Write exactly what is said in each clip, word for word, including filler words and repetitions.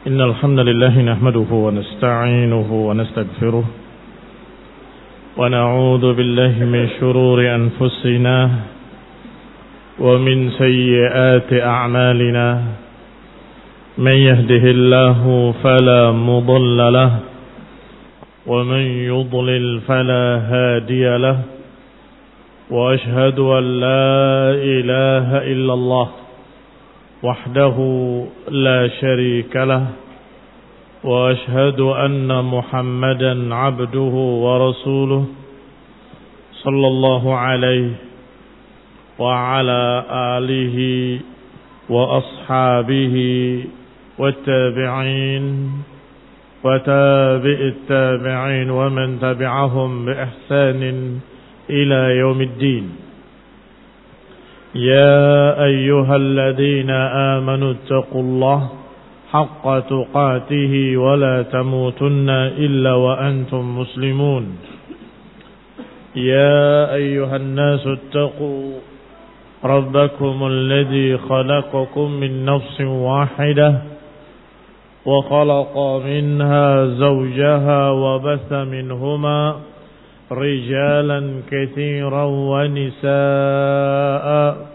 إن الحمد لله نحمده ونستعينه ونستغفره ونعوذ بالله من شرور أنفسنا ومن سيئات أعمالنا من يهده الله فلا مضل له ومن يضلل فلا هادي له وأشهد أن لا إله إلا الله وحده لا شريك له وأشهد أن محمدا عبده ورسوله صلى الله عليه وعلى آله وأصحابه والتابعين وتابع التابعين ومن تبعهم بإحسان إلى يوم الدين. يا أيها الذين آمنوا اتقوا الله حق تقاته ولا تموتن إلا وأنتم مسلمون. يا أيها الناس اتقوا ربكم الذي خلقكم من نفس واحدة وخلق منها زوجها وبث منهما رجالا كثيرا ونساء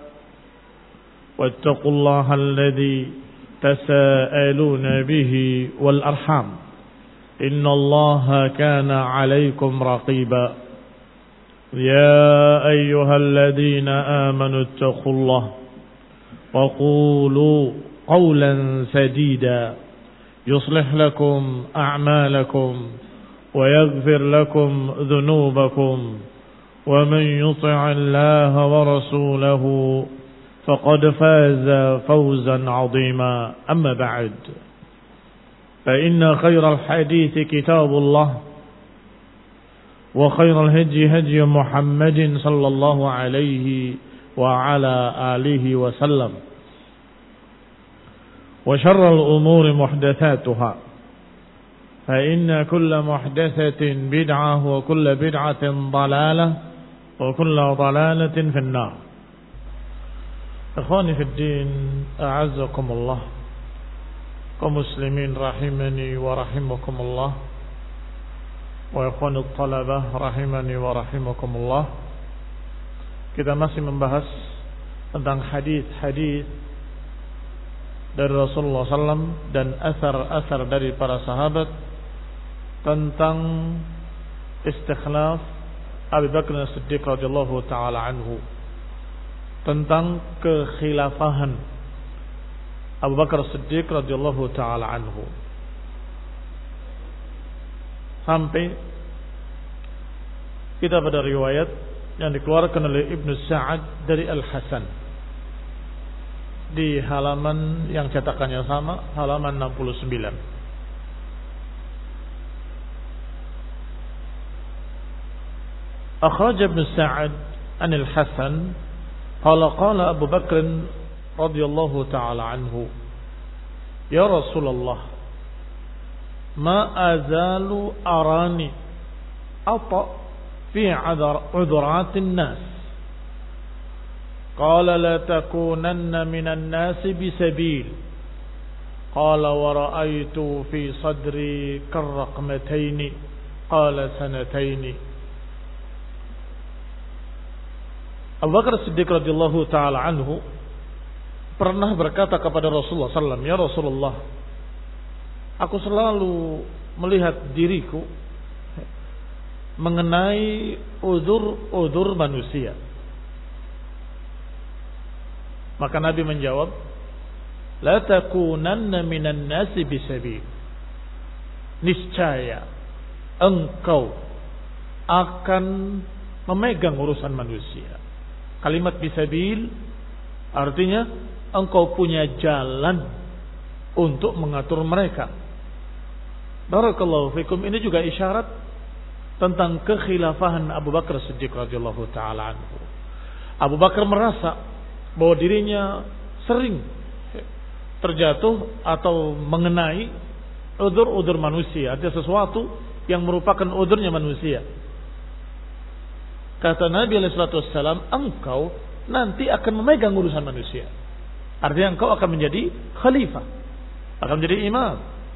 واتقوا الله الذي تساءلون به والأرحام إن الله كان عليكم رقيبا. يا أيها الذين آمنوا اتقوا الله وقولوا قولا سديدا يصلح لكم أعمالكم ويغفر لكم ذنوبكم ومن يطع الله ورسوله فقد فاز فوزا عظيما. أما بعد فإن خير الحديث كتاب الله وخير الهدي هدي محمد صلى الله عليه وعلى آله وسلم وشر الأمور محدثاتها فإن كل محدثة بدعة وكل بدعة ضلالة وكل ضلالة في النار. إخواني في الدين أعزكم الله كمسلمين رحمني ورحمكم الله وإخوان الطلبة رحمني ورحمكم الله. Kita masih membahas tentang hadis-hadis dari Rasulullah sallallahu alaihi wasallam dan asar-asar dari para sahabat tentang istikhlaf Abu Bakar As-Siddiq radhiyallahu taala anhu, tentang kekhilafahan Abu Bakar As-Siddiq radhiyallahu taala anhu, sampai kita pada riwayat yang dikeluarkan oleh Ibnu Sa'ad dari Al-Hasan di halaman yang cetakannya sama, halaman enam puluh sembilan. Akhraj Ibnu Sa'ad an Al-Hasan qala qala Abu Bakr radhiyallahu ta'ala anhu, ya Rasulullah, ma azalu arani ata fi udhuratin nas. Qala la takunanna minan nas bisabil. Qala wa ra'aytu fi sadri karraqmataini. Qala sanataini. Abu Bakar Siddiq radhiyallahu taala anhu pernah berkata kepada Rasulullah sallallahu alaihi wasallam, ya Rasulullah, aku selalu melihat diriku mengenai udzur-udzur manusia. Maka Nabi menjawab, la takunanna minan nasi bisabil. Niscaya engkau akan memegang urusan manusia. Kalimat bisabil artinya engkau punya jalan untuk mengatur mereka. Barakallahu fikum. Ini juga isyarat tentang kekhilafahan Abu Bakar Siddiq radhiyallahu taala anhu. Abu Bakar merasa bahwa dirinya sering terjatuh atau mengenai udzur-udzur manusia, ada sesuatu yang merupakan udzurnya manusia. Kata Nabi alaihi salatu wassalam, engkau nanti akan memegang urusan manusia. Artinya engkau akan menjadi khalifah, akan menjadi imam.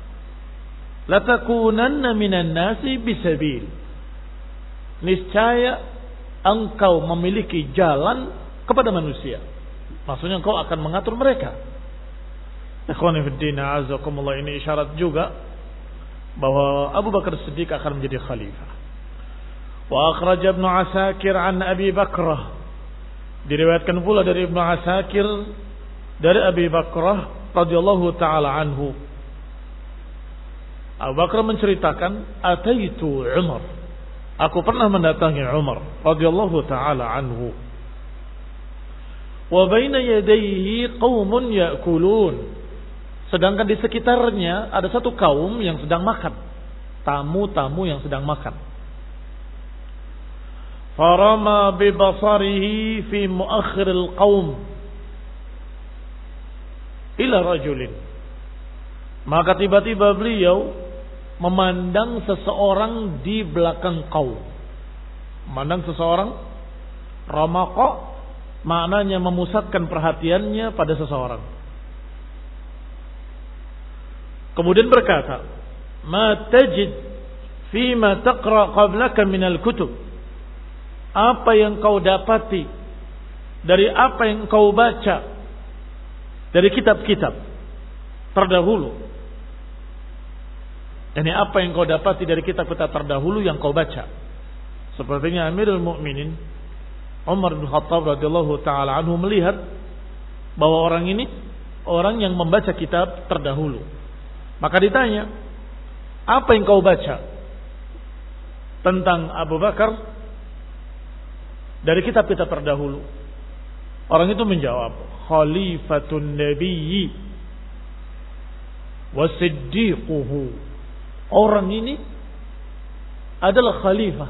latakunanna minan nasi bisabil. Niscaya engkau memiliki jalan kepada manusia. Maksudnya engkau akan mengatur mereka. Ikhwani fiddin, a'azakumullah, ini isyarat juga bahwa Abu Bakar Siddiq akan menjadi khalifah. Wa akhraj Ibnu Asakir an Abi Bakrah. Diriwayatkan pula dari Ibnu Asakir dari Abi Bakrah radhiyallahu taala anhu. Abu Bakar menceritakan, ataitu Umar. Aku pernah mendatangi Umar radhiyallahu taala anhu. Wa baina yadayhi qaumun ya'kulun. Sedangkan di sekitarnya ada satu kaum yang sedang makan. Tamu-tamu yang sedang makan. Farama bi basarihi fi muakhiril qaum ila rajulin. Maka tiba-tiba beliau memandang seseorang di belakang kaum. Memandang seseorang, ramaqa maknanya memusatkan perhatiannya pada seseorang. Kemudian berkata, "Ma tajid fima taqra qablaka minal kutub." Apa yang kau dapati dari apa yang kau baca dari kitab-kitab terdahulu. Ini apa yang kau dapati dari kitab-kitab terdahulu yang kau baca. Sepertinya Amirul Mukminin Umar bin Khattab radhiyallahu taala anhu melihat bahwa orang ini orang yang membaca kitab terdahulu. Maka ditanya, apa yang kau baca tentang Abu Bakar dari kitab-kitab terdahulu? Orang itu menjawab, Khalifatun Nabiyyi wa Siddiquhu. Orang ini adalah khalifah.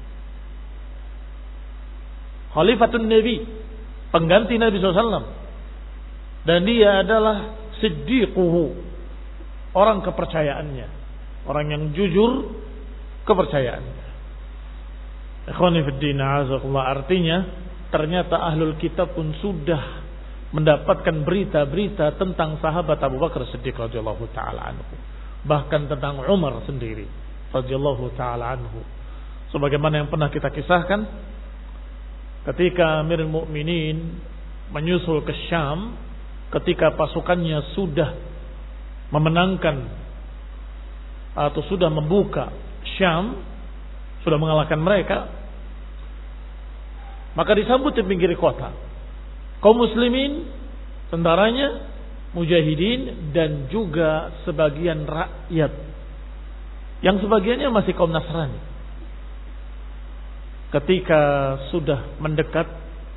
Khalifatun Nabi, pengganti Nabi shallallahu alaihi wasallam. Dan dia adalah Siddiquhu, orang kepercayaannya, orang yang jujur kepercayaannya. Ikhwani fiddin, a'azakumullah, artinya ternyata ahlul kitab pun sudah mendapatkan berita-berita tentang sahabat Abu Bakar Siddiq radhiyallahu taala anhu, bahkan tentang Umar sendiri radhiyallahu taala anhu. Sebagaimana yang pernah kita kisahkan ketika Amirul Mukminin menyusul ke Syam, ketika pasukannya sudah memenangkan atau sudah membuka Syam, sudah mengalahkan mereka, maka disambut di pinggir kota kaum muslimin, tentaranya, mujahidin, dan juga sebagian rakyat yang sebagiannya masih kaum Nasrani. Ketika sudah mendekat,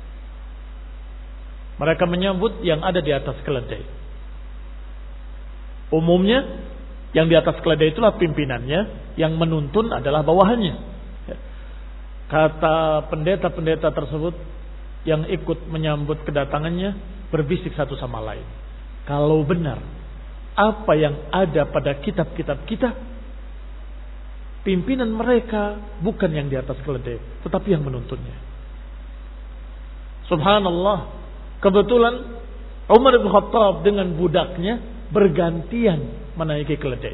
mereka menyambut yang ada di atas keledai. Umumnya yang di atas keledai itulah pimpinannya, yang menuntun adalah bawahannya. Kata pendeta-pendeta tersebut yang ikut menyambut kedatangannya berbisik satu sama lain, kalau benar apa yang ada pada kitab-kitab kita, pimpinan mereka bukan yang di atas keledai, tetapi yang menuntunnya. Subhanallah, kebetulan Umar bin Khattab dengan budaknya bergantian menaiki keledai.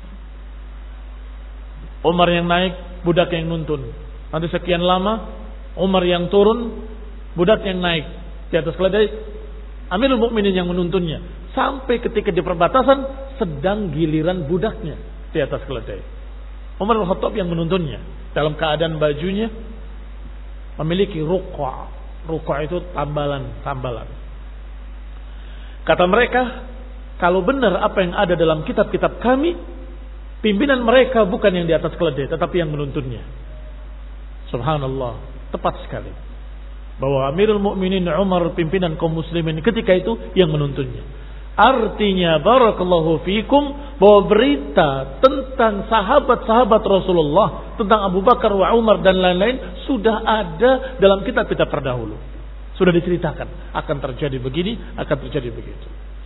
Umar yang naik, budak yang nuntun. Nanti sekian lama Umar yang turun, budak yang naik di atas keledai, Amirul Mukminin yang menuntunnya. Sampai ketika di perbatasan sedang giliran budaknya di atas keledai, Umar bin Khattab yang menuntunnya dalam keadaan bajunya memiliki ruqa. Ruqa itu tambalan-tambalan. Kata mereka, kalau benar apa yang ada dalam kitab-kitab kami, pimpinan mereka bukan yang di atas keledai, tetapi yang menuntunnya. Subhanallah, tepat sekali bahwa Amirul Mukminin Umar, pimpinan kaum muslimin ketika itu, yang menuntunnya. Artinya, barakallahu fikum, bahwa berita tentang sahabat-sahabat Rasulullah, tentang Abu Bakar wa Umar dan lain-lain, sudah ada dalam kitab-kitab terdahulu. Sudah diceritakan akan terjadi begini, akan terjadi begitu.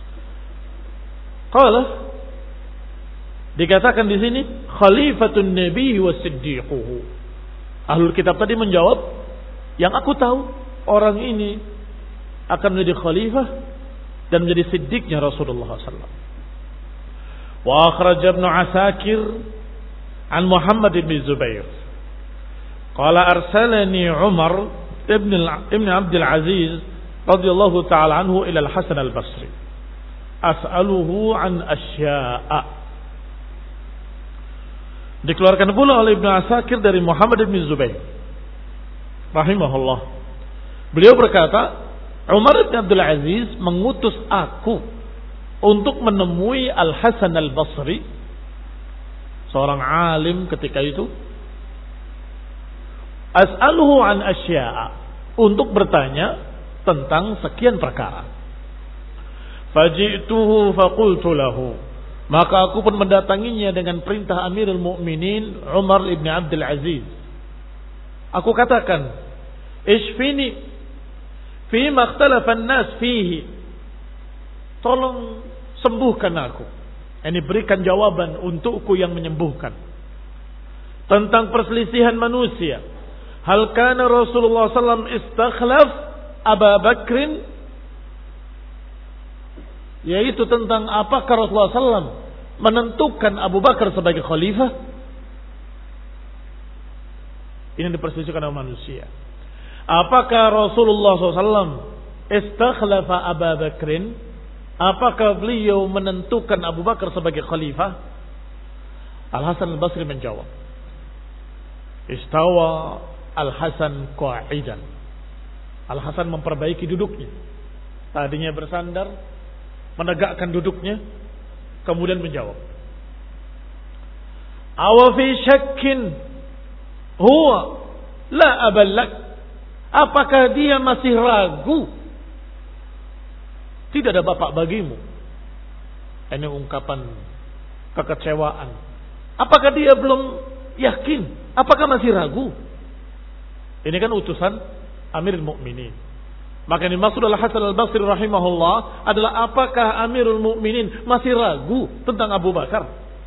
Qala, dikatakan di sini khalifatun nabi wa siddiquhu. Ahlul kitab tadi menjawab, yang aku tahu orang ini akan menjadi khalifah dan menjadi siddiqnya Rasulullah sallallahu alaihi wasallam. Wa akhraj Ibnu Asakir an Muhammad bin Zubair qala arsalani Umar ibn ibn Abdul Aziz radhiyallahu ta'ala anhu ila Al-Hasan Al-Basri as'aluhu an asya'a. Dikeluarkan pula oleh Ibnu Asakir dari Muhammad bin Zubair rahimahullah. Beliau berkata, Umar bin Abdul Aziz mengutus aku untuk menemui Al-Hasan Al-Basri, seorang alim ketika itu, as'aluhu an asya'a, untuk bertanya tentang sekian perkara. Faji'tuhu faqultu lahu, maka aku pun mendatanginya dengan perintah Amirul Mukminin Umar bin Abdul Aziz. Aku katakan, ishfini fi ma ikhtalafa an-nas fihi, tolong sembuhkan aku. Ini berikan jawaban untukku yang menyembuhkan tentang perselisihan manusia. Hal kana Rasulullah sallallahu alaihi wasallam istakhlaf Abu Bakrin, yaitu tentang apakah Rasulullah sallallahu alaihi wasallam menentukan Abu Bakar sebagai khalifah. Ini diperselisihkan oleh manusia. Apakah Rasulullah sallallahu alaihi wasallam istakhlafa Abu Bakrin? Apakah beliau menentukan Abu Bakar sebagai khalifah? Al-Hasan Al-Basri menjawab, istawa Al-Hasan qa'idan. Al-Hasan memperbaiki duduknya. Tadinya bersandar, menegakkan duduknya, kemudian menjawab, awa fi syakkin huwa la aballak. Apakah dia masih ragu? Tidak ada bapak bagimu. Ini ungkapan kekecewaan. Apakah dia belum yakin? Apakah masih ragu? Ini kan utusan Amirul Mukminin. Maka ini maksud Al-Hasan Al-Basri rahimahullah adalah apakah Amirul Mukminin masih ragu tentang Abu Bakar?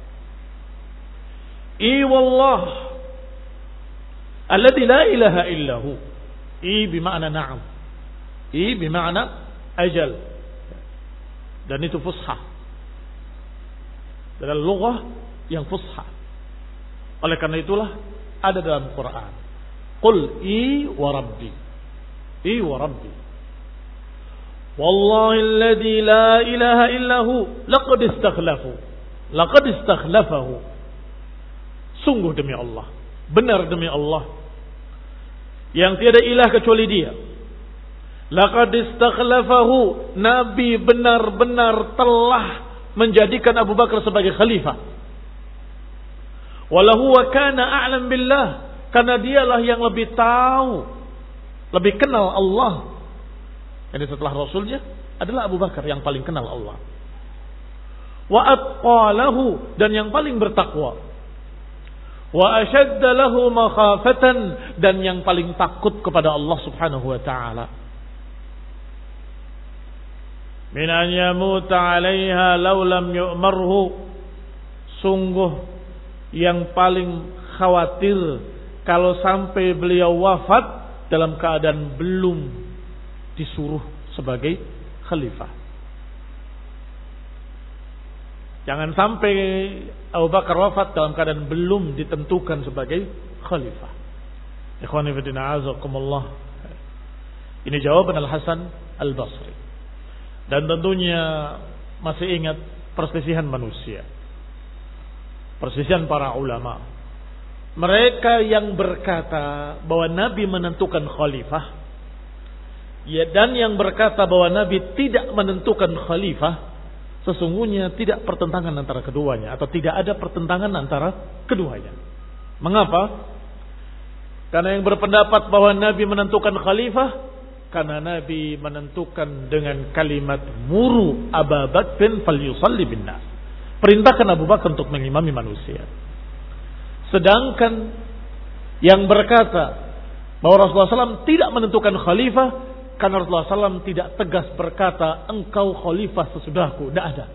I wallah alladzi la ilaha illahu. I bimakna na'am. I bimakna ajal. Dan itu fushah. Dalam lughah yang fushah. Oleh karena itulah ada dalam Quran. Qul i wa rabbi. I wa rabbi. Wallahi alladhi la ilaha illahu laqad istakhlafu. Laqad istakhlafahu. Sungguh demi Allah. Benar demi Allah. Yang tiada ilah kecuali dia. Laqad istakhlafahu, Nabi benar-benar telah menjadikan Abu Bakar sebagai khalifah. Walahu wa kana a'lam billah, karena dialah yang lebih tahu, lebih kenal Allah. Jadi setelah Rasulnya adalah Abu Bakar yang paling kenal Allah. Wa atqalahu, dan yang paling bertakwa. Wa ashadda lahu makhafatan, dan yang paling takut kepada Allah Subhanahu wa taala. Min an yamuta 'alaiha law lam yu'marhu, sungguh yang paling khawatir kalau sampai beliau wafat dalam keadaan belum disuruh sebagai khalifah. Jangan sampai Abu Bakar wafat dalam keadaan belum ditentukan sebagai khalifah. Ikhwani fi din, a'azakumullah. Ini jawaban Al-Hasan Al-Basri. Dan tentunya masih ingat perselisihan manusia, perselisihan para ulama. Mereka yang berkata bahwa Nabi menentukan khalifah, ya, dan yang berkata bahwa Nabi tidak menentukan khalifah, sesungguhnya tidak pertentangan antara keduanya, atau tidak ada pertentangan antara keduanya. Mengapa? Karena yang berpendapat bahwa Nabi menentukan khalifah, karena Nabi menentukan dengan kalimat muru Abu Bakr falyusalli bin nas. Perintahkan Abu Bakar untuk mengimami manusia. Sedangkan yang berkata bahwa Rasulullah shallallahu alaihi wasallam tidak menentukan khalifah, karena Rasulullah shallallahu alaihi wasallam tidak tegas berkata engkau khalifah sesudahku. Tidak ada.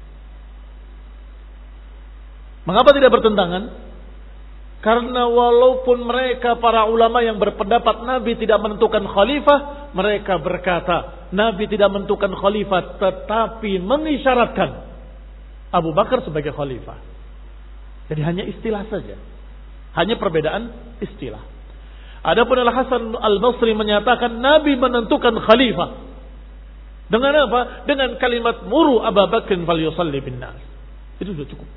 Mengapa tidak bertentangan? Karena walaupun mereka para ulama yang berpendapat Nabi tidak menentukan khalifah, mereka berkata Nabi tidak menentukan khalifah, tetapi mengisyaratkan Abu Bakar sebagai khalifah. Jadi hanya istilah saja. Hanya perbedaan istilah. Adapun Al-Hasan Al-Basri menyatakan Nabi menentukan khalifah. Dengan apa? Dengan kalimat muru Abu Bakr falyusalli bin nas. Itu sudah cukup.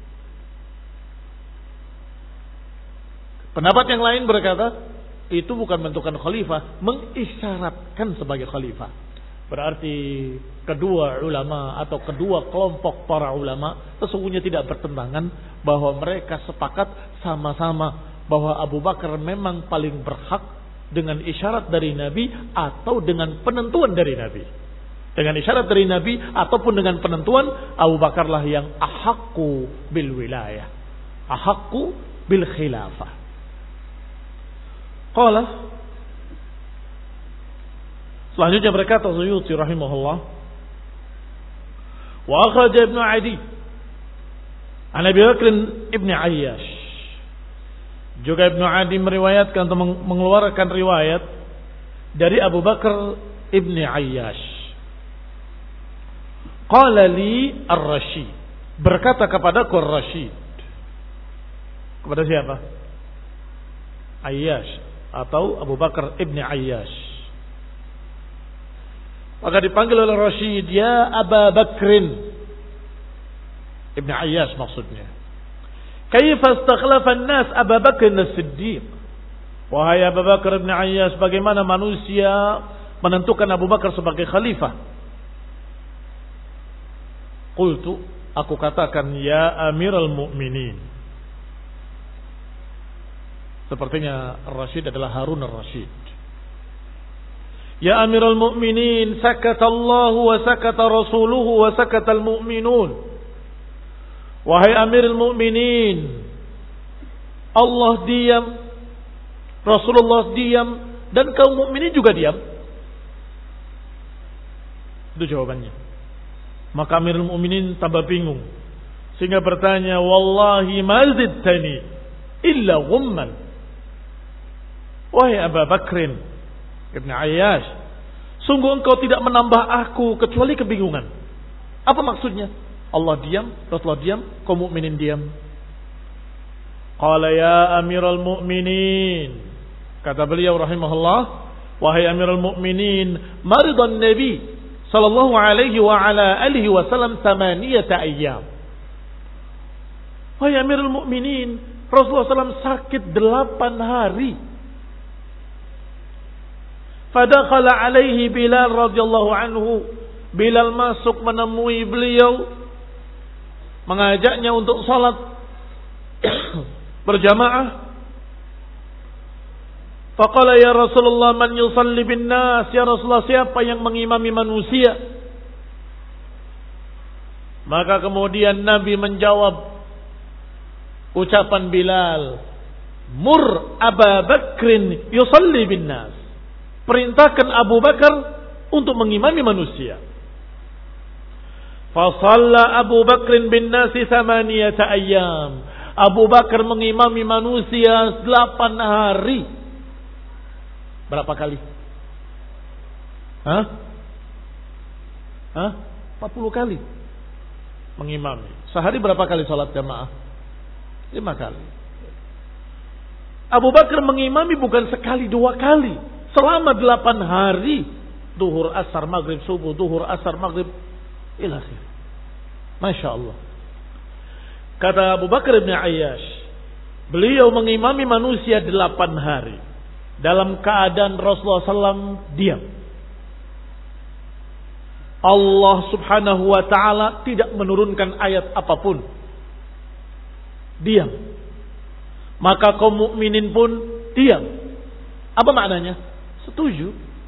Pendapat yang lain berkata, itu bukan menentukan khalifah, mengisyaratkan sebagai khalifah. Berarti kedua ulama atau kedua kelompok para ulama sesungguhnya tidak bertentangan bahwa mereka sepakat sama-sama bahwa Abu Bakar memang paling berhak dengan isyarat dari Nabi atau dengan penentuan dari Nabi. Dengan isyarat dari Nabi ataupun dengan penentuan, Abu Bakarlah yang ahaqqu bil wilayah, ahaqqu bil khilafah. Qala, selanjutnya berkata Suyuti rahimahullah, wa akhraj Ibnu Adi an Abi Bakr ibn Ayyash. Juga Ibnu Adi meriwayatkan atau mengeluarkan riwayat dari Abu Bakar ibn Ayyash. Qala li Ar-Rashid, berkata kepadaku Ar-Rashid. Kepada siapa? Ayyash atau Abu Bakar ibn Ayyash. Maka dipanggil oleh Rashid, ya Aba Bakrin. Ibn Ayyash maksudnya. Kaifa istakhlafa an-nas Abu Bakr as-Siddiq? Wahai Abu Bakar ibn Ayyash, bagaimana manusia menentukan Abu Bakar sebagai khalifah? Qultu, aku katakan, ya Amirul Mu'minin. Sepertinya Rashid adalah Harun ar-Rashid. Ya Amirul Mu'minin, sakata Allah wa sakata Rasuluhu wa sakata al-mu'minun. Wahai Amirul Mu'minin, Allah diam, Rasulullah diam, dan kaum mukminin juga diam. Itu jawabannya. Maka Amirul Mu'minin tambah bingung, sehingga bertanya, wallahi ma zidtani illa ghumman. Wahai Abu Bakrin ibn Ayyash, sungguh engkau tidak menambah aku kecuali kebingungan. Apa maksudnya? Allah diam, Rasulullah diam, kaum mukminin diam. Qala ya Amirul Mu'minin, kata beliau rahimahullah, wahai Amirul Mu'minin, maridan Nabi sallallahu alaihi wa ala alihi wasallam thamaniyata ayyam. Wahai Amirul Mu'minin, Rasulullah sallallahu alaihi wasallam sakit delapan hari. Fadakhala alaihi Bilal radhiyallahu anhu. Bilal masuk menemui beliau, mengajaknya untuk salat berjamaah. Faqala ya Rasulullah, man yusalli bin nas? Ya Rasulullah, siapa yang mengimami manusia? Maka kemudian Nabi menjawab ucapan Bilal, mur Abu Bakrin yusalli bin nas. Perintahkan Abu Bakar untuk mengimami manusia. Fasalla Abu Bakrin bin nasi thamaniyata ayyam. Abu Bakar mengimami manusia delapan hari. Berapa kali? Hah? Hah? empat puluh kali mengimami. Sehari berapa kali salat jamaah? lima kali. Abu Bakar mengimami bukan sekali dua kali, selama delapan hari. Duhur, asar, maghrib, subuh, duhur, asar, maghrib, ila akhir. Masya Allah. Kata Abu Bakar ibn Ayyash, beliau mengimami manusia delapan hari dalam keadaan Rasulullah sallallahu alaihi wasallam diam. Allah subhanahu wa ta'ala tidak menurunkan ayat apapun. Diam. Maka kaum mukminin pun diam. Apa maknanya? Setuju.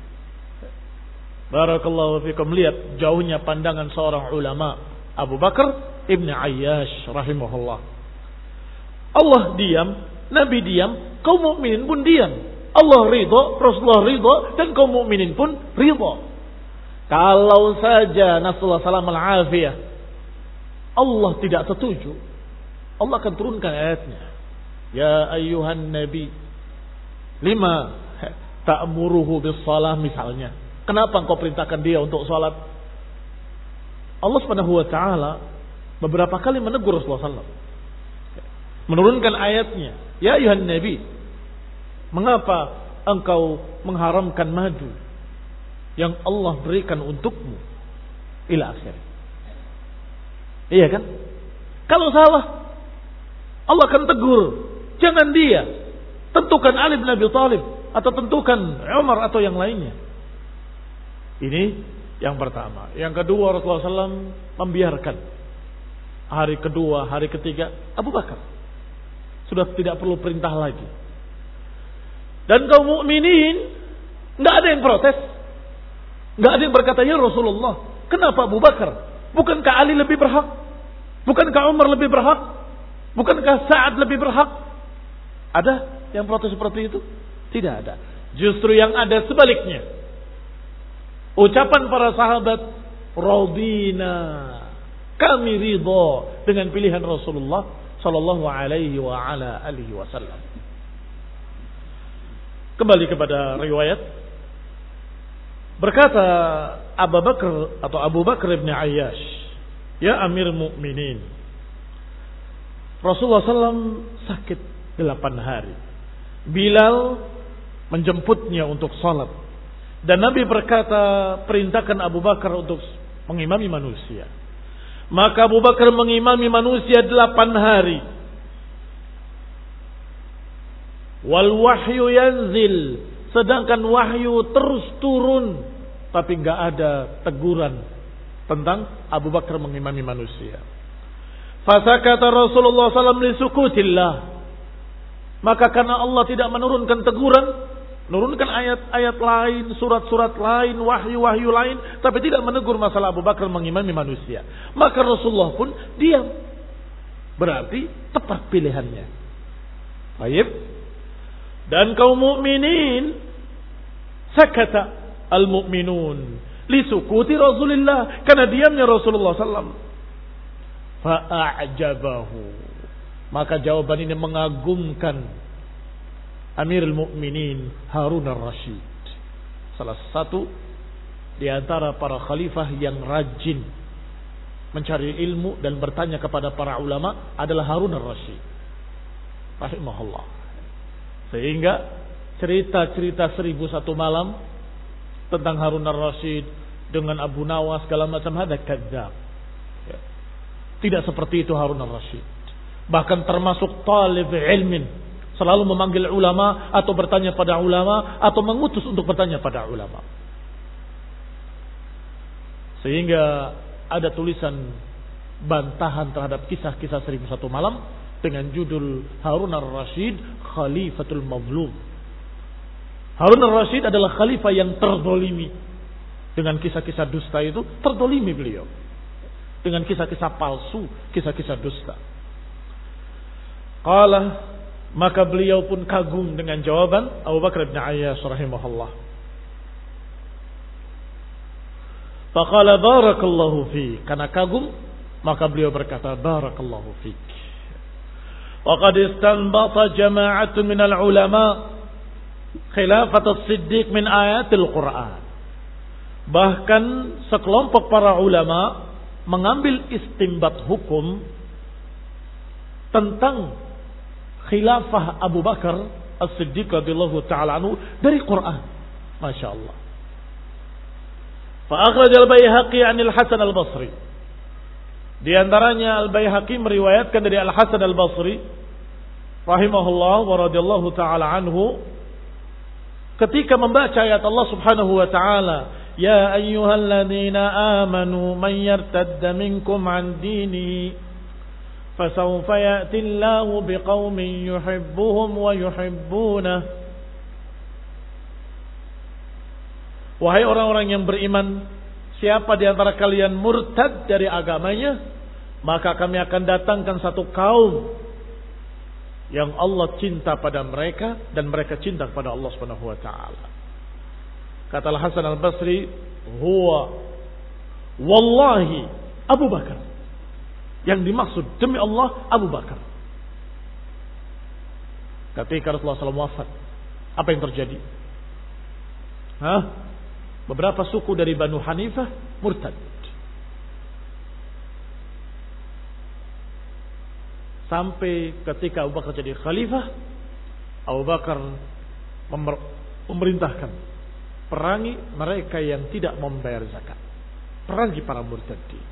Barakallahu fikum. Lihat jauhnya pandangan seorang ulama, Abu Bakar ibn Ayyash rahimahullah. Allah diam, Nabi diam, kaum mukminin pun diam. Allah ridha, Rasulullah ridha, dan kaum mukminin pun ridha. Kalau saja nasallahu salam al-afiyah, Allah tidak setuju, Allah akan turunkan ayatnya. Ya ayyuhan nabi, lima ta'muruhu bis salah misalnya. Kenapa engkau perintahkan dia untuk salat? Allah Subhanahu wa taala beberapa kali menegur Rasulullah sallallahu alaihi wasallam. Menurunkan ayatnya, ya ayuhan nabi, mengapa engkau mengharamkan madu yang Allah berikan untukmu, ila akhir. Iya kan? Kalau salah, Allah akan tegur. Jangan dia, tentukan Ali bin Abi Thalib atau tentukan Umar atau yang lainnya. Ini yang pertama. Yang kedua, Rasulullah sallallahu alaihi wasallam membiarkan. Hari kedua, hari ketiga, Abu Bakar sudah tidak perlu perintah lagi. Dan kaum mukminin nggak ada yang protes, nggak ada yang berkata, ya Rasulullah, kenapa Abu Bakar? Bukankah Ali lebih berhak? Bukankah Umar lebih berhak? Bukankah Sa'ad lebih berhak? Ada yang protes seperti itu? Tidak ada. Justru yang ada sebaliknya. Ucapan para sahabat, radina, kami ridha dengan pilihan Rasulullah sallallahu alaihi wa ala alihi wasallam. Kembali kepada riwayat, berkata Abu Bakar atau Abu Bakar bin Ayyash, ya Amir Mukminin, Rasulullah sallallahu alaihi wasallam sakit delapan hari. Bilal menjemputnya untuk salat. Dan Nabi berkata, perintahkan Abu Bakar untuk mengimami manusia. Maka Abu Bakar mengimami manusia delapan hari. Wal wahyu yanzil, sedangkan wahyu terus turun, tapi nggak ada teguran tentang Abu Bakar mengimami manusia. Fasakata Rasulullah sallallahu alaihi wasallam li sukutillah. Maka karena Allah tidak menurunkan teguran, menurunkan ayat-ayat lain, surat-surat lain, wahyu-wahyu lain, tapi tidak menegur masalah Abu Bakar mengimami manusia, maka Rasulullah pun diam. Berarti tepat pilihannya. Baik. Dan kaum mukminin, sakata al-mu'minun li sukuti Rasulullah, karena diamnya Rasulullah sallallahu alaihi wasallam. Fa'ajabahu, maka jawaban ini mengagumkan Amirul Mukminin Harun ar-Rasyid, salah satu di antara para khalifah yang rajin mencari ilmu dan bertanya kepada para ulama adalah Harun ar-Rasyid rahimahullah. Sehingga cerita-cerita seribu satu malam tentang Harun ar-Rasyid dengan Abu Nawas segala macam ada kadzab. Ya. Tidak seperti itu Harun ar-Rasyid. Bahkan termasuk talib ilmin, selalu memanggil ulama atau bertanya pada ulama atau mengutus untuk bertanya pada ulama. Sehingga ada tulisan bantahan terhadap kisah-kisah seribu satu malam dengan judul Harun ar-Rasyid Khalifatul Mazlum. Harun ar-Rasyid adalah khalifah yang terdolimi. Dengan kisah-kisah dusta itu terdolimi beliau. Dengan kisah-kisah palsu, kisah-kisah dusta. Qala, maka beliau pun kagum dengan jawaban Abu Bakar bin Ayyash rahimahullah. Faqala barakallahu fi, karena kagum maka beliau berkata barakallahu fik. Wa qad istanbata jama'atun minal ulama khilafat as-siddiq min ayatil Qur'an. Bahkan sekelompok para ulama mengambil istinbat hukum tentang khilafah Abu Bakar As-Siddiq radhiyallahu ta'ala anhu dari Quran. Masya Allah. Fa akhraj al-Baihaqi 'an al-Hasan al-Basri. Di antaranya Al-Baihaqi meriwayatkan dari Al-Hasan al-Basri rahimahullah wa radhiyallahu ta'ala anhu ketika membaca ayat Allah Subhanahu wa ta'ala, ya ayyuhalladzina amanu man yartadda minkum 'an dinihi fasawfa ya'ti Allahu biqaumin yuhibbuhum wa yuhibbunah. Wahai orang-orang yang beriman, siapa di antara kalian murtad dari agamanya, maka kami akan datangkan satu kaum yang Allah cinta pada mereka dan mereka cinta kepada Allah Subhanahu wa taala. Kata Al-Hasan al-Basri, huwa wallahi Abu Bakar. Yang dimaksud demi Allah Abu Bakar. Ketika Rasulullah shallallahu alaihi wasallam wafat, apa yang terjadi? Hah? Beberapa suku dari Banu Hanifah murtad. Sampai ketika Abu Bakar jadi khalifah, Abu Bakar memerintahkan perangi mereka yang tidak membayar zakat. Perangi para murtadin.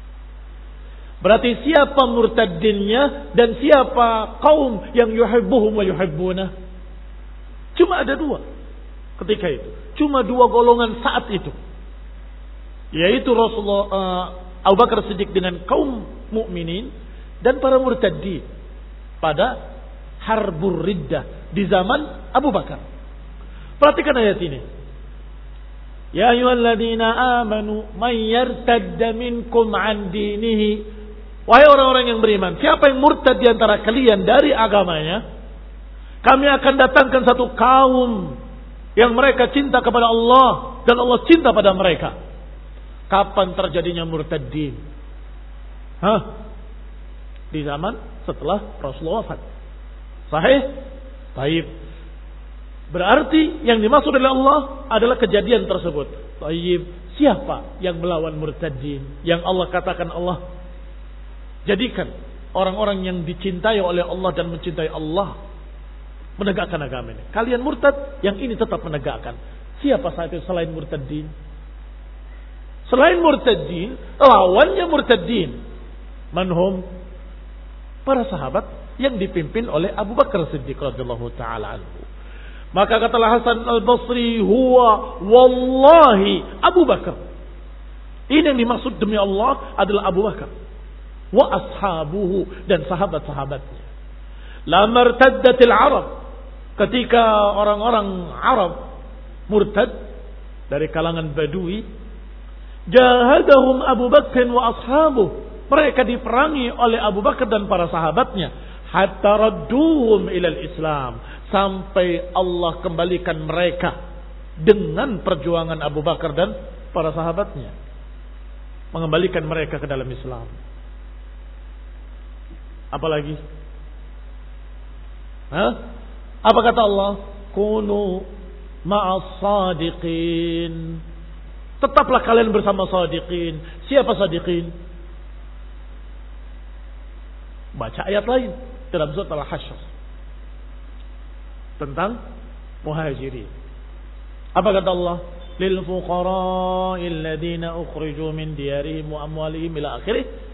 Berarti siapa murtadinnya dan siapa kaum yang yuhibbuhum wa yuhibbuna? Cuma ada dua ketika itu. Cuma dua golongan saat itu. Yaitu Rasulullah uh, Abu Bakar Siddiq dengan kaum mukminin dan para murtadin pada Harbur Riddah di zaman Abu Bakar. Perhatikan ayat ini. Ya ayyuhalladzina amanu may yartadda minkum an dinihi. Wahai orang-orang yang beriman, siapa yang murtad di antara kalian dari agamanya, kami akan datangkan satu kaum yang mereka cinta kepada Allah dan Allah cinta pada mereka. Kapan terjadinya murtadin? Hah? Di zaman setelah Rasulullah wafat. Sahih? Baik. Berarti yang dimaksud oleh Allah adalah kejadian tersebut. Baik. Siapa yang melawan murtadin? Yang Allah katakan Allah jadikan orang-orang yang dicintai oleh Allah dan mencintai Allah menegakkan agama ini. Kalian murtad, yang ini tetap menegakkan. Siapa saat itu selain murtadin? Selain murtadin, lawannya murtadin. Manhum? Para sahabat yang dipimpin oleh Abu Bakar Siddiq radhiyallahu taala anhu. Maka katalah Hasan al-Basri, huwa wallahi Abu Bakar. Ini yang dimaksud demi Allah adalah Abu Bakar. Wa ashabuhu, dan sahabat-sahabatnya. La martaddatil Arab, ketika orang-orang Arab murtad dari kalangan Badui, jahadahum Abu Bakar wa ashabuh, mereka diperangi oleh Abu Bakar dan para sahabatnya, hatta radduhum ilal Islam, sampai Allah kembalikan mereka dengan perjuangan Abu Bakar dan para sahabatnya, mengembalikan mereka ke dalam Islam. Apalagi? Hah? Apa kata Allah? Kunu ma'as sadiqin. Tetaplah kalian bersama sadiqin. Siapa sadiqin? Baca ayat lain dalam surat Al-Hasyr tentang muhajirin. Apa kata Allah? Lil fuqara'il ladzina ukhriju min diyarihim wa amwalihim ila akhirih.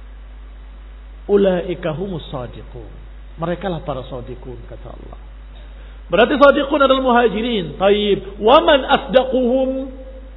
Ulaika humus sadiqun. Mereka lah para sadiqun, kata Allah. Berarti sadiqun adalah muhajirin. Taib. Wa man asdaquhum?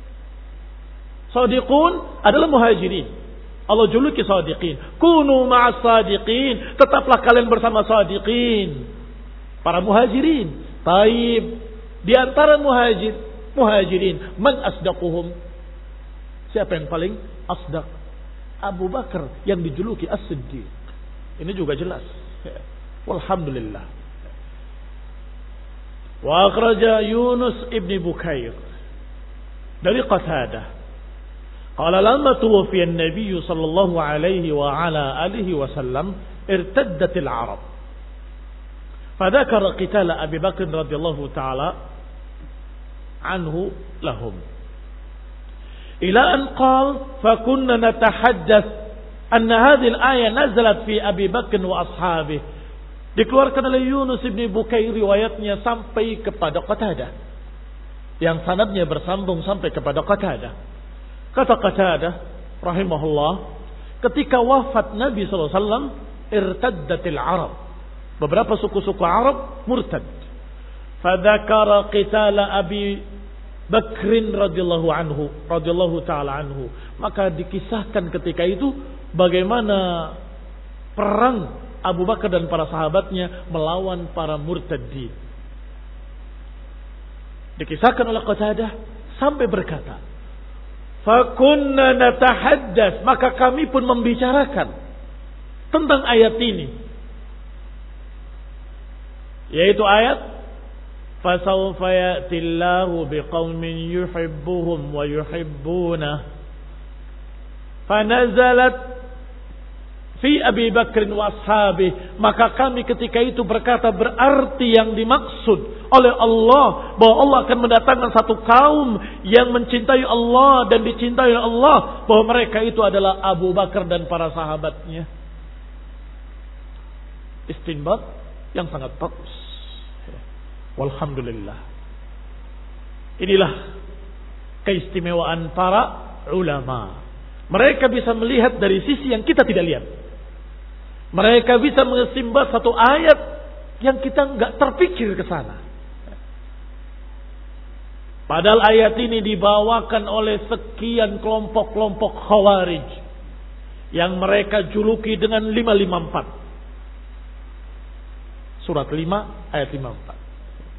Sadiqun adalah muhajirin. Allah juluki sadiqin. Kunu ma'as sadiqin. Tetaplah kalian bersama sadiqin. Para muhajirin. Taib. Di antara muhajir, muhajirin, man asdaquhum? Siapa yang paling asdaq? Abu Bakar yang dijuluki As-Siddiq. Ini juga jelas. Walhamdulillah. Wa akhraja Yunus ibn Bukair dari Qatadah. Qala lamma tuwfiya an-nabiy sallallahu alaihi wa ala alihi wa sallam irtaddat al-arab. Fadhakara qital Abi Bakr radhiyallahu ta'ala anhu lahum. Ila an qala fa kunna natahaddath anna hadhihi al-ayah nazalat fi Abi Bakr wa ashabihi. Dikeluarkan oleh Yunus bin Bukair riwayatnya sampai kepada Qatadah, yang sanadnya bersambung sampai kepada Qatadah. Kata Qatadah rahimahullah, ketika wafat Nabi sallallahu alaihi wasallam, irtaddatil Arab, beberapa suku-suku Arab murtad. Fadzakara qitala Abi Bakrin radhiyallahu anhu, radhiyallahu taala anhu. Maka dikisahkan ketika itu bagaimana perang Abu Bakar dan para sahabatnya melawan para murtadin. Dikisahkan oleh Qatadah sampai berkata, "Fakunna natahaddas," maka kami pun membicarakan tentang ayat ini, yaitu ayat fasawfa ya'tillahu biqaumin yuhibbuhum wa yuhibbunah. Fanazalat fi Abi Bakr wa ashabih. Maka kami ketika itu berkata, berarti yang dimaksud oleh Allah bahwa Allah akan mendatangkan satu kaum yang mencintai Allah dan dicintai oleh Allah, bahwa mereka itu adalah Abu Bakar dan para sahabatnya. istinbat yang sangat bagus. Walhamdulillah. Inilah keistimewaan para ulama. Mereka bisa melihat dari sisi yang kita tidak lihat. Mereka bisa mengistimbat satu ayat yang kita nggak terpikir ke sana. Padahal ayat ini dibawakan oleh sekian kelompok-kelompok khawarij yang mereka juluki dengan lima lima empat. Surat lima ayat lima puluh empat.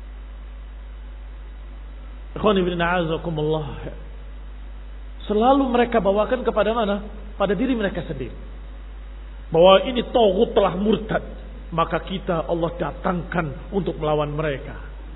Ikhwan ibn a'azakumullah. Selalu mereka bawakan kepada mana? Pada diri mereka sendiri. Bahwa ini taghut telah murtad. Maka kita Allah datangkan untuk melawan mereka.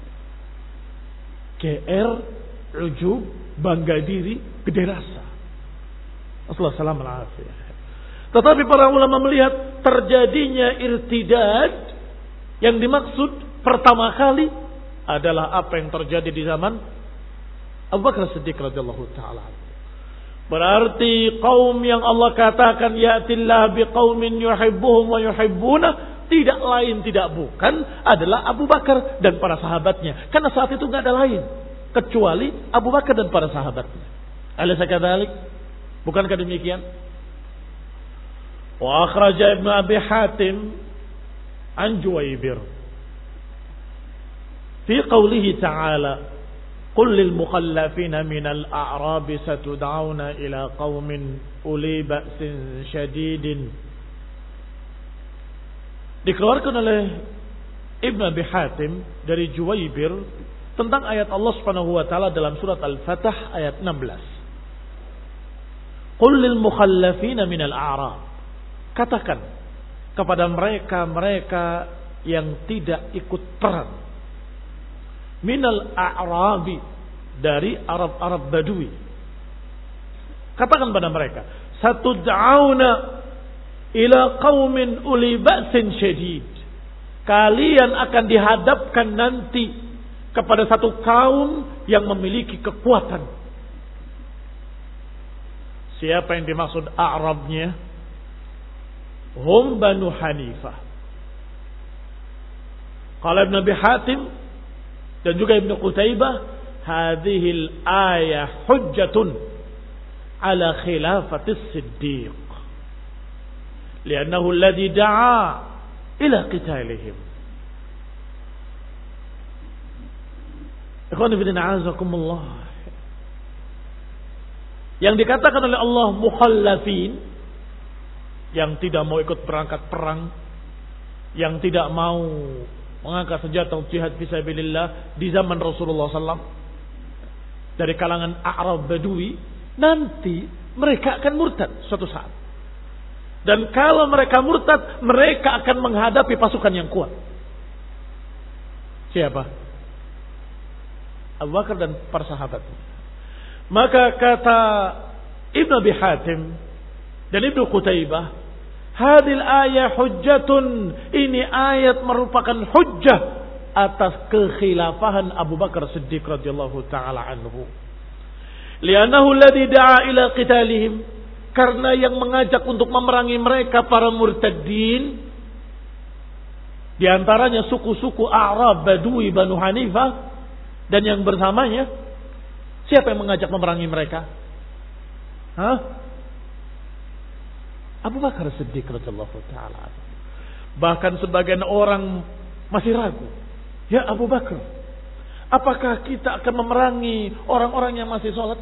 G R, ujub, bangga diri, gede rasa. Assalamualaikum. Tetapi para ulama melihat terjadinya irtidad yang dimaksud pertama kali adalah apa yang terjadi di zaman Abu Bakar Siddiq radhiyallahu taala. Berarti kaum yang Allah katakan ya'tillah biqaumin yuhibbuhum wa yuhibbuna, tidak lain tidak bukan adalah Abu Bakar dan para sahabatnya. Karena saat itu enggak ada lain kecuali Abu Bakar dan para sahabatnya. Alaysa kadzalik? Bukankah demikian? Wa akhraja Ibnu Abi Hatim an Juwaybir fi qawlihi ta'ala قل للمخلفين من الأعراب ستدعون إلى قوم أولي بأس شديد. Dikeluarkan oleh Ibn Abi Hatim dari Juwaybir tentang ayat Allah Subhanahu wa taala dalam surat Al-Fatah ayat enam belas. Qul lil mukhallafina minal a'rab. Katakan kepada mereka-mereka yang tidak ikut perang. Minal a'rabi, dari Arab-Arab Badui. Katakan pada mereka, satud'auna ila qaumin uli ba'sin syadid. Kalian akan dihadapkan nanti kepada satu kaum yang memiliki kekuatan. Siapa yang dimaksud Arabnya? Hum Banu Hanifah. Qala Ibn Abi Hatim dan juga Ibnu Qutaibah, hadhil ayah hujjatun ala khilafatis Siddiq. Liannahu alladhi da'a ila qitalihim. Ikhwan fillah a'azakumullah. Yang dikatakan oleh Allah mukhallafin, yang tidak mau ikut berangkat perang, yang tidak mau mengangkat senjata untuk jihad fisabilillah di zaman Rasulullah sallallahu alaihi wasallam dari kalangan Arab Badui, nanti mereka akan murtad suatu saat. Dan kalau mereka murtad, mereka akan menghadapi pasukan yang kuat. Siapa? Abu Bakar dan para sahabat. Maka kata Ibnu Abi Hatim dan Ibnu Qutaibah, hadil ayat hujjatun, ini ayat merupakan hujjah atas kekhilafahan Abu Bakar Siddiq radhiyallahu taala anhu. Li'annahu alladhi da'a ila qitalihim, karena yang mengajak untuk memerangi mereka para murtadin, di antaranya suku-suku Arab Badui Banu Hanifah dan yang bersamanya. Siapa yang mengajak memerangi mereka? Hah? Abu Bakar Siddiq radhiyallahu taala. Bahkan sebagian orang masih ragu. Ya Abu Bakar, apakah kita akan memerangi orang-orang yang masih sholat?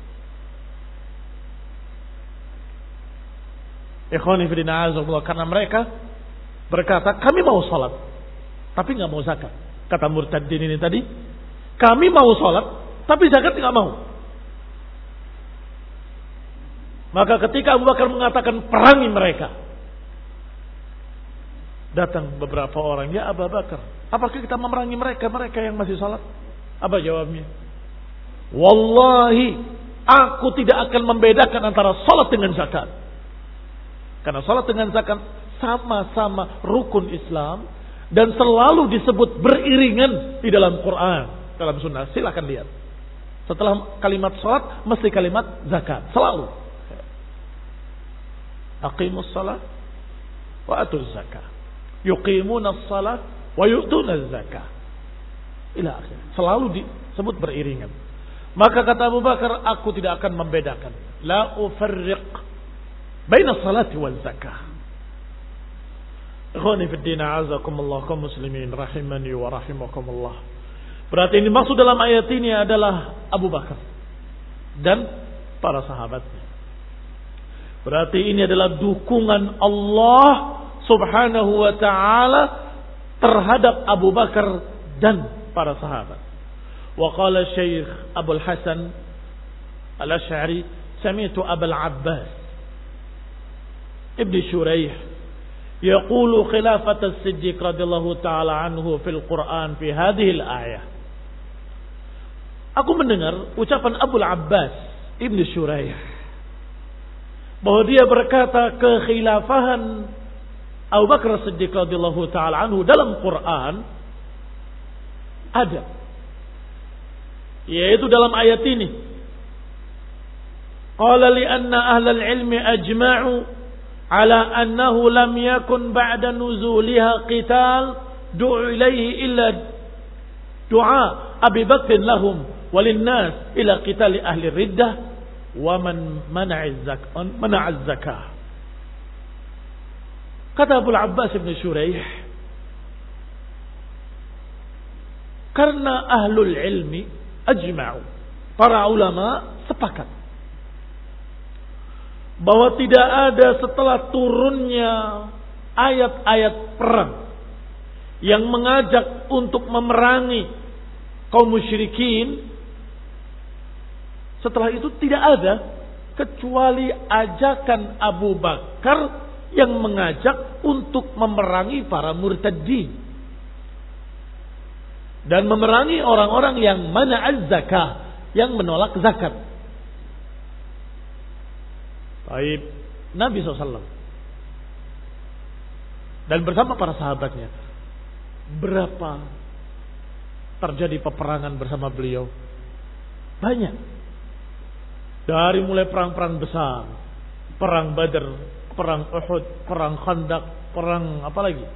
Ikhwani fillah a'azakumullah, karena mereka berkata kami mau sholat tapi nggak mau zakat. Kata murtadin ini tadi, kami mau sholat tapi zakat nggak mau. Maka ketika Abu Bakar mengatakan perangi mereka, datang beberapa orang, ya Abu Bakar, apakah kita memerangi mereka, mereka yang masih salat? Apa jawabnya? Wallahi, aku tidak akan membedakan antara salat dengan zakat. Karena salat dengan zakat sama-sama rukun Islam dan selalu disebut beriringan di dalam Quran, dalam sunnah. Silakan lihat. Setelah kalimat salat mesti kalimat zakat, selalu. Aqimus salat wa atuz zakah. yuqimuna as-salat wa yu'tuna az-zakah. Ila akhir. Selalu disebut beriringan. Maka kata Abu Bakar, aku tidak akan membedakan. La ufarriq baina salati wal zakah. Ikhwani fid din, a'azakumullah kaum muslimin rahimani wa rahimakumullah. Berarti ini maksud dalam ayat ini adalah Abu Bakar dan para sahabatnya. Berarti ini adalah dukungan Allah Subhanahu wa ta'ala terhadap Abu Bakar dan para sahabat. Wa qala Syekh Abdul Hasan Al-Asy'ari, sami'tu Abul Abbas Ibn Shuraih yaqulu khilafat as-Siddiq radhiyallahu ta'ala anhu fil Quran fi hadhihi al-ayah. Aku mendengar ucapan Abul Abbas Ibn Shuraih bahwa dia berkata kekhilafahan Abu Bakar Siddiq radhiyallahu ta'ala anhu dalam Quran ada, yaitu dalam ayat ini. Qala li anna ahlal ilmi ajma'u ala annahu lam yakun ba'da nuzuliha qital du'u ilayhi illa du'a Abi Bakr lahum walinnas ila qitali ahli riddah wa man mana'a az-zakah. Kata Abu Abbas Ibn Shuraih, karena ahlul ilmi ajma'u, para ulama sepakat bahwa tidak ada setelah turunnya ayat-ayat perang yang mengajak untuk memerangi kaum musyrikin, setelah itu tidak ada kecuali ajakan Abu Bakar yang mengajak untuk memerangi para murtadin dan memerangi orang-orang yang mana'az zakah, yang menolak zakat. Baik, Nabi shallallahu alaihi wasallam dan bersama para sahabatnya, berapa terjadi peperangan bersama beliau? Banyak. Dari mulai perang-perang besar, perang Badar, perang Uhud, perang Khandaq, perang apa lagi?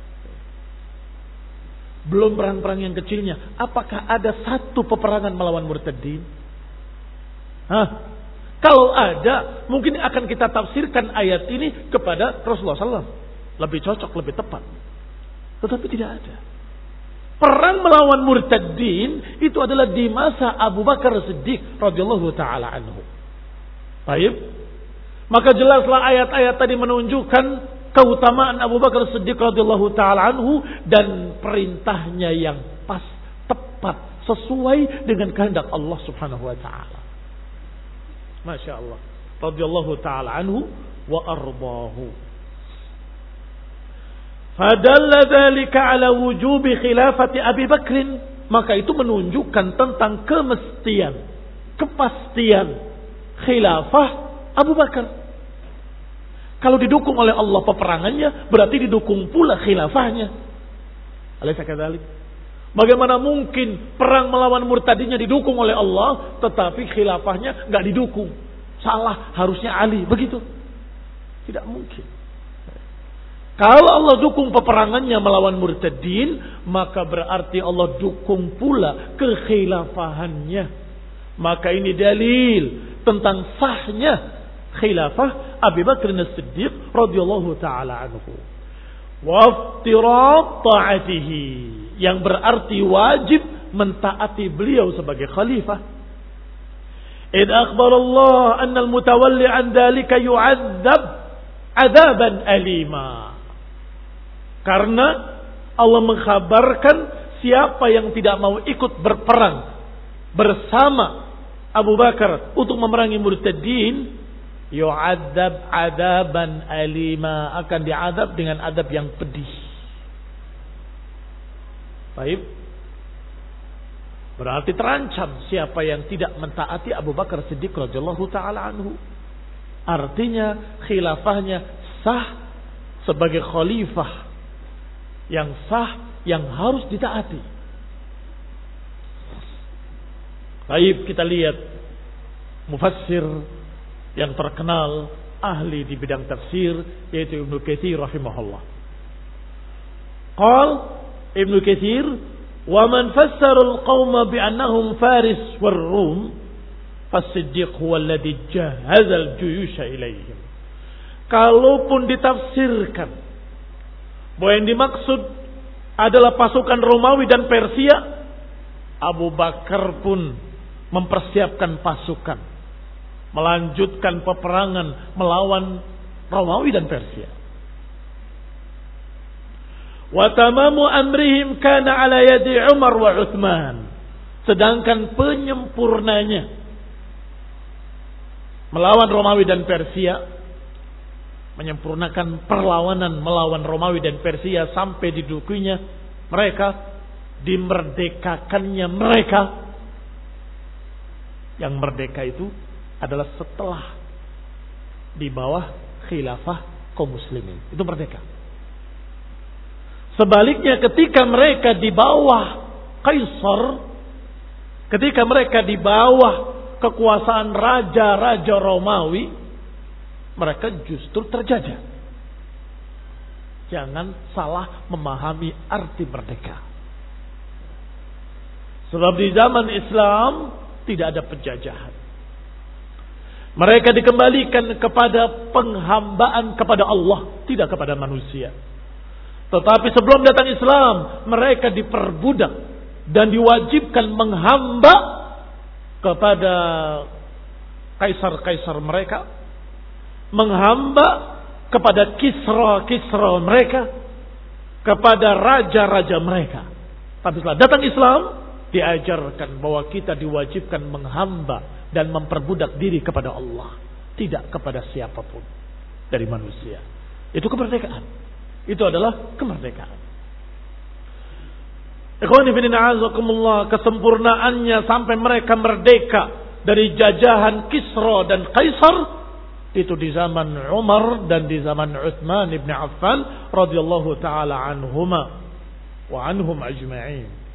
Belum perang-perang yang kecilnya. Apakah ada satu peperangan melawan murtadin? Hah? Kalau ada, mungkin akan kita tafsirkan ayat ini kepada Rasulullah shallallahu alaihi wasallam. Lebih cocok, lebih tepat. Tetapi tidak ada. Perang melawan murtadin itu adalah di masa Abu Bakar Siddiq radhiyallahu taala anhu. Baik. Maka jelaslah ayat-ayat tadi menunjukkan keutamaan Abu Bakar Siddiq radhiyallahu taala anhu dan perintahnya yang pas, tepat, sesuai dengan kehendak Allah Subhanahu wa taala. Masya Allah. Radhiyallahu taala anhu wa ardahu. Fadalla dzalika ala wujubi khilafati Abi Bakrin, maka itu menunjukkan tentang kemestian, kepastian khilafah Abu Bakar. Kalau didukung oleh Allah peperangannya, berarti didukung pula khilafahnya. Alaysa kadzalik? Bagaimana mungkin perang melawan murtadinnya didukung oleh Allah, tetapi khilafahnya enggak didukung? Salah, harusnya Ali, begitu? Tidak mungkin. Kalau Allah dukung peperangannya melawan murtadin, maka berarti Allah dukung pula kekhilafahannya. Maka ini dalil tentang sahnya khilafah Abi Bakr As-Siddiq radhiyallahu taala anhu. Wa iftirat ta'atihi, yang berarti wajib mentaati beliau sebagai khalifah. Id akhbar Allah anna al-mutawalli an dhalika yu'adzab 'adzaban alima. Karena Allah mengkhabarkan siapa yang tidak mau ikut berperang bersama Abu Bakar untuk memerangi murtadin, yu'adzab 'adzaban alima, akan diadab dengan adab yang pedih. Baik. Berarti terancam siapa yang tidak mentaati Abu Bakar Siddiq radhiyallahu taala anhu. Artinya khilafahnya sah sebagai khalifah yang sah, yang harus ditaati. Baik, kita lihat mufassir yang terkenal, ahli di bidang tafsir, yaitu Ibnu Katsir rahimahullah. Qal Ibnu Katsir, "Wa man fassara al-qauma bi annahum Faris war Rum, fas-Siddiq huwa alladhi jahaza al-juyusha ilaihim." Kalaupun ditafsirkan bahwa yang dimaksud adalah pasukan Romawi dan Persia, Abu Bakar pun mempersiapkan pasukan, melanjutkan peperangan melawan Romawi dan Persia. Wa tamamu amrihim kana ala yadi Umar wa Utsman. Sedangkan penyempurnanya melawan Romawi dan Persia, menyempurnakan perlawanan melawan Romawi dan Persia sampai didudukinya mereka, dimerdekakannya mereka. Yang merdeka itu adalah setelah di bawah khilafah kaum muslimin, itu merdeka. Sebaliknya ketika mereka di bawah Kaisar, ketika mereka di bawah kekuasaan raja-raja Romawi, mereka justru terjajah. Jangan salah memahami arti merdeka. Sebab di zaman Islam tidak ada penjajahan. Mereka dikembalikan kepada penghambaan kepada Allah, tidak kepada manusia. Tetapi sebelum datang Islam, mereka diperbudak dan diwajibkan menghamba kepada kaisar-kaisar mereka, menghamba kepada kisra-kisra mereka, kepada raja-raja mereka. Tapi setelah datang Islam, diajarkan bahwa kita diwajibkan menghamba dan memperbudak diri kepada Allah, tidak kepada siapapun dari manusia. Itu kemerdekaan. Itu adalah kemerdekaan. Ikhwani fillah azakumullah, kesempurnaannya sampai mereka merdeka dari jajahan Kisra dan Kaisar itu di zaman Umar dan di zaman Utsman ibn Affan radhiyallahu taala anhuma wa anhum ajma'in.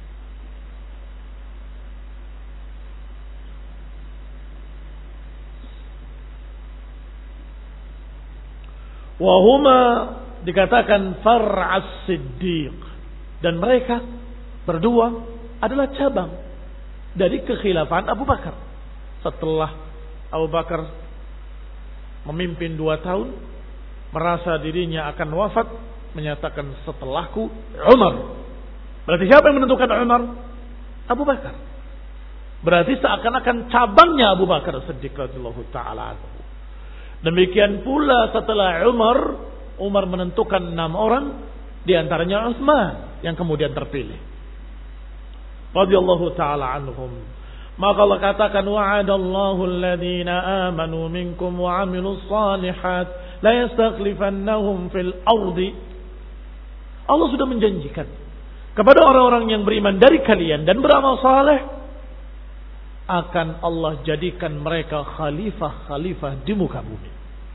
Wahuma dikatakan far'as siddiq, dan mereka berdua adalah cabang dari kekhilafahan Abu Bakar. Setelah Abu Bakar memimpin dua tahun, merasa dirinya akan wafat, menyatakan setelahku Umar. Berarti siapa yang menentukan Umar? Abu Bakar. Berarti seakan-akan cabangnya Abu Bakar Siddiq radhiyallahu taala anhu. Demikian pula setelah Umar, Umar menentukan enam orang, di antaranya Utsman yang kemudian terpilih. Radhiyallahu taala anhum. Maka Allah katakan, wa'adallahu alladhina amanu minkum wa 'amilus shalihat la yastakhlifannahum fil ardi. Allah sudah menjanjikan kepada orang-orang yang beriman dari kalian dan beramal saleh, akan Allah jadikan mereka khalifah-khalifah di muka bumi.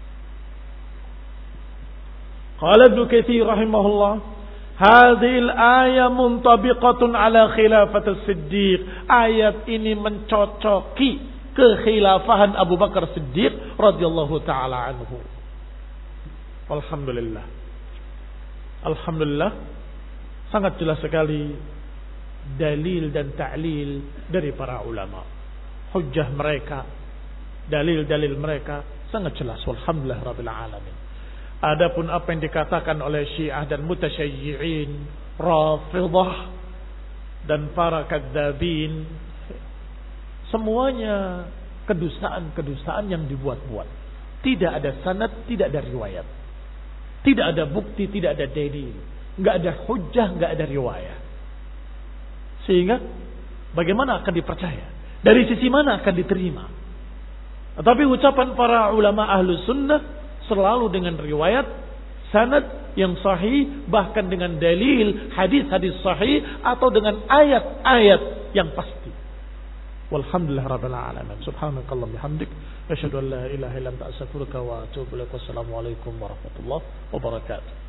Qala Ibnu Katsir rahimahullah, hadhihi al-ayah muntabiqatun ala khilafat as-Siddiq. Ayat ini mencocoki kekhilafahan Abu Bakar Siddiq radhiyallahu taala anhu. Alhamdulillah. Alhamdulillah, sangat jelas sekali dalil dan ta'lil dari para ulama. Hujjah mereka, dalil-dalil mereka sangat jelas. Alhamdulillah rabbil alamin. Adapun apa yang dikatakan oleh Syiah dan mutasyayyi'in, Rafidhah dan para kadzabin, semuanya kedustaan-kedustaan yang dibuat-buat. Tidak ada sanad, tidak ada riwayat. Tidak ada bukti, tidak ada dalil. Enggak ada hujjah, enggak ada riwayat. Sehingga bagaimana akan dipercaya? Dari sisi mana akan diterima? Tetapi ucapan para ulama ahlus sunnah selalu dengan riwayat, sanad yang sahih, bahkan dengan dalil hadis-hadis sahih atau dengan ayat-ayat yang pasti. Walhamdulillah rabbil alamin. Subhanakallah bihamdik, asyhadu an la ilaha illa anta astaghfiruka wa atubu ilaik. Wassalamu alaikum warahmatullahi wabarakatuh.